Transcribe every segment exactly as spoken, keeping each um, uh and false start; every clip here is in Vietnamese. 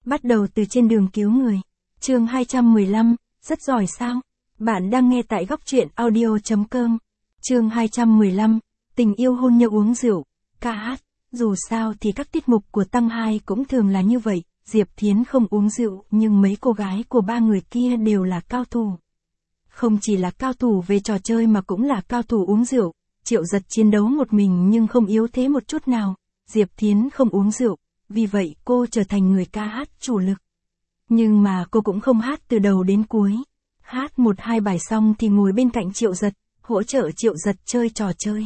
Bắt đầu từ trên đường cứu người. Chương hai trăm mười lăm, rất giỏi sao? Bạn đang nghe tại góc truyện audio chấm com. Chương hai trăm mười lăm, tình yêu hôn nhau uống rượu, ca hát. Dù sao thì các tiết mục của Tăng hai cũng thường là như vậy, Diệp Thiến không uống rượu nhưng mấy cô gái của ba người kia đều là cao thủ. Không chỉ là cao thủ về trò chơi mà cũng là cao thủ uống rượu. Triệu Giật chiến đấu một mình nhưng không yếu thế một chút nào. Diệp Thiến không uống rượu, vì vậy cô trở thành người ca hát chủ lực. Nhưng mà cô cũng không hát từ đầu đến cuối. Hát một hai bài xong thì ngồi bên cạnh Triệu Giật, hỗ trợ Triệu Giật chơi trò chơi.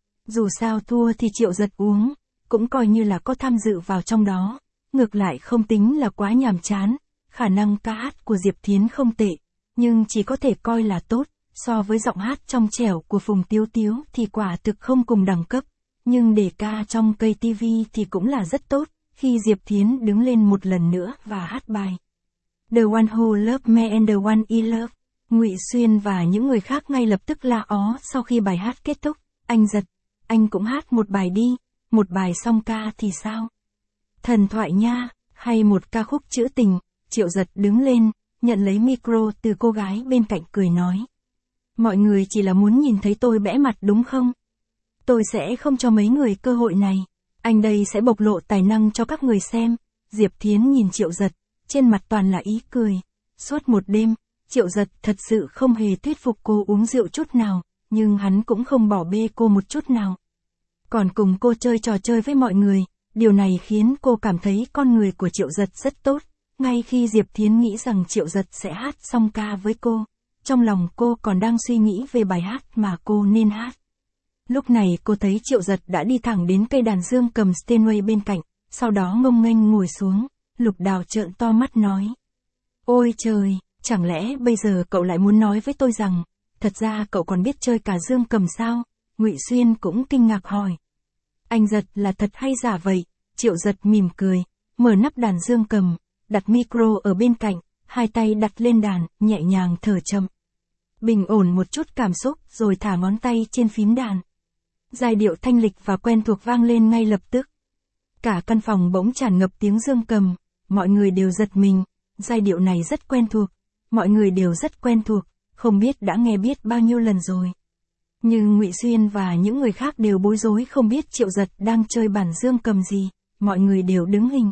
Dù sao thua thì Triệu Giật uống, cũng coi như là có tham dự vào trong đó. Ngược lại không tính là quá nhàm chán, khả năng ca hát của Diệp Thiến không tệ, nhưng chỉ có thể coi là tốt. So với giọng hát trong trẻo của Phùng Tiếu Tiếu thì quả thực không cùng đẳng cấp. Nhưng để ca trong cây ti vi thì cũng là rất tốt, khi Diệp Thiến đứng lên một lần nữa và hát bài The One Who Loved Me and the One I Love. Ngụy Xuyên và những người khác ngay lập tức la ó sau khi bài hát kết thúc. Anh Giật, anh cũng hát một bài đi, một bài song ca thì sao? Thần thoại nha, hay một ca khúc trữ tình. Triệu Giật đứng lên, nhận lấy micro từ cô gái bên cạnh cười nói. Mọi người chỉ là muốn nhìn thấy tôi bẽ mặt đúng không? Tôi sẽ không cho mấy người cơ hội này. Anh đây sẽ bộc lộ tài năng cho các người xem. Diệp Thiến nhìn Triệu Giật, trên mặt toàn là ý cười. Suốt một đêm, Triệu Giật thật sự không hề thuyết phục cô uống rượu chút nào, nhưng hắn cũng không bỏ bê cô một chút nào. Còn cùng cô chơi trò chơi với mọi người, điều này khiến cô cảm thấy con người của Triệu Giật rất tốt. Ngay khi Diệp Thiến nghĩ rằng Triệu Giật sẽ hát song ca với cô, trong lòng cô còn đang suy nghĩ về bài hát mà cô nên hát. Lúc này cô thấy Triệu Giật đã đi thẳng đến cây đàn dương cầm Steinway bên cạnh, sau đó ngông nghênh ngồi xuống. Lục Đào trợn to mắt nói. Ôi trời, chẳng lẽ bây giờ cậu lại muốn nói với tôi rằng, thật ra cậu còn biết chơi cả dương cầm sao? Ngụy Xuyên cũng kinh ngạc hỏi. Anh Giật là thật hay giả vậy? Triệu Giật mỉm cười, mở nắp đàn dương cầm, đặt micro ở bên cạnh, hai tay đặt lên đàn, nhẹ nhàng thở chậm. Bình ổn một chút cảm xúc rồi thả ngón tay trên phím đàn. Giai điệu thanh lịch và quen thuộc vang lên ngay lập tức. Cả căn phòng bỗng tràn ngập tiếng dương cầm, mọi người đều giật mình, giai điệu này rất quen thuộc, mọi người đều rất quen thuộc, không biết đã nghe biết bao nhiêu lần rồi. Nhưng Ngụy Xuyên và những người khác đều bối rối không biết Triệu Giật đang chơi bản dương cầm gì, mọi người đều đứng hình.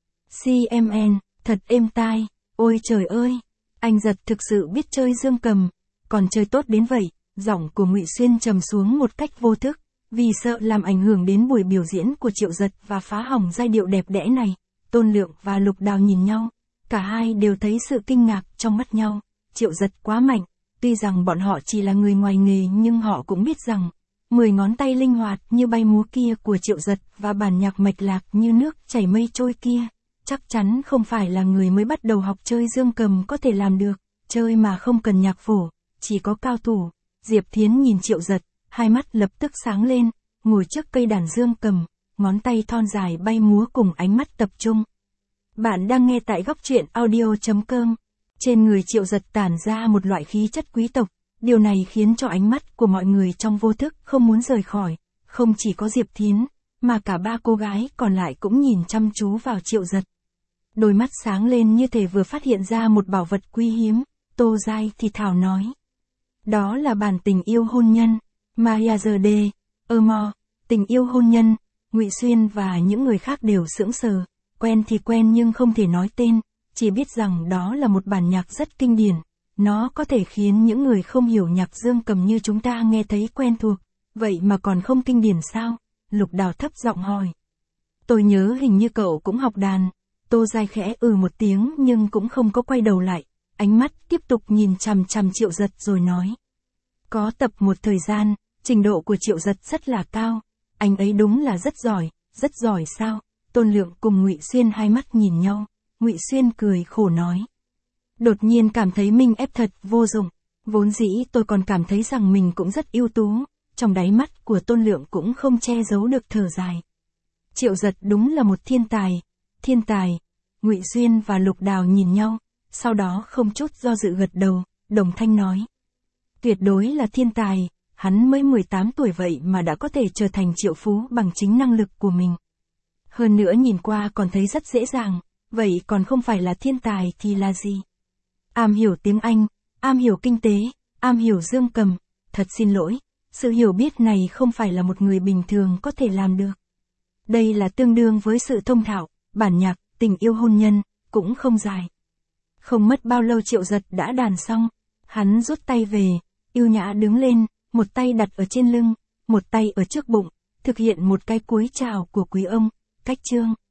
xê em en, thật êm tai, ôi trời ơi, anh Giật thực sự biết chơi dương cầm, còn chơi tốt đến vậy. Giọng của Ngụy Xuyên trầm xuống một cách vô thức, vì sợ làm ảnh hưởng đến buổi biểu diễn của Triệu Giật và phá hỏng giai điệu đẹp đẽ này. Tôn Lượng và Lục Đào nhìn nhau, cả hai đều thấy sự kinh ngạc trong mắt nhau. Triệu Giật quá mạnh, tuy rằng bọn họ chỉ là người ngoài nghề nhưng họ cũng biết rằng, mười ngón tay linh hoạt như bay múa kia của Triệu Giật và bản nhạc mạch lạc như nước chảy mây trôi kia, chắc chắn không phải là người mới bắt đầu học chơi dương cầm có thể làm được, chơi mà không cần nhạc phổ, chỉ có cao thủ. Diệp Thiến nhìn Triệu Giật, hai mắt lập tức sáng lên, ngồi trước cây đàn dương cầm, ngón tay thon dài bay múa cùng ánh mắt tập trung. Bạn đang nghe tại góc truyện audio chấm com. Trên người Triệu Giật tản ra một loại khí chất quý tộc, điều này khiến cho ánh mắt của mọi người trong vô thức không muốn rời khỏi, không chỉ có Diệp Thiến, mà cả ba cô gái còn lại cũng nhìn chăm chú vào Triệu Giật. Đôi mắt sáng lên như thể vừa phát hiện ra một bảo vật quý hiếm. Tô Giai thì thào nói. Đó là bản tình yêu hôn nhân, Mariage de Amour, tình yêu hôn nhân. Ngụy Xuyên và những người khác đều sững sờ, quen thì quen nhưng không thể nói tên, chỉ biết rằng đó là một bản nhạc rất kinh điển, nó có thể khiến những người không hiểu nhạc dương cầm như chúng ta nghe thấy quen thuộc, vậy mà còn không kinh điển sao? Lục Đào thấp giọng hỏi. Tôi nhớ hình như cậu cũng học đàn. Tô Giai khẽ ừ một tiếng nhưng cũng không có quay đầu lại, ánh mắt tiếp tục nhìn chằm chằm Triệu Giật rồi nói. Có tập một thời gian, trình độ của Triệu Giật rất là cao, anh ấy đúng là rất giỏi, rất giỏi sao? Tôn Lượng cùng Ngụy Xuyên hai mắt nhìn nhau, Ngụy Xuyên cười khổ nói. Đột nhiên cảm thấy mình ép thật vô dụng, vốn dĩ tôi còn cảm thấy rằng mình cũng rất ưu tú, trong đáy mắt của Tôn Lượng cũng không che giấu được thở dài. Triệu Giật đúng là một thiên tài, thiên tài. Ngụy Xuyên và Lục Đào nhìn nhau, sau đó không chút do dự gật đầu, đồng thanh nói. Tuyệt đối là thiên tài, hắn mới mười tám tuổi vậy mà đã có thể trở thành triệu phú bằng chính năng lực của mình. Hơn nữa nhìn qua còn thấy rất dễ dàng, vậy còn không phải là thiên tài thì là gì? Am hiểu tiếng Anh, am hiểu kinh tế, am hiểu dương cầm, thật xin lỗi, sự hiểu biết này không phải là một người bình thường có thể làm được. Đây là tương đương với sự thông thạo, bản nhạc, tình yêu hôn nhân, cũng không dài. Không mất bao lâu Triệu Giật đã đàn xong, hắn rút tay về, yêu nhã đứng lên, một tay đặt ở trên lưng, một tay ở trước bụng, thực hiện một cái cúi chào của quý ông, cách chương.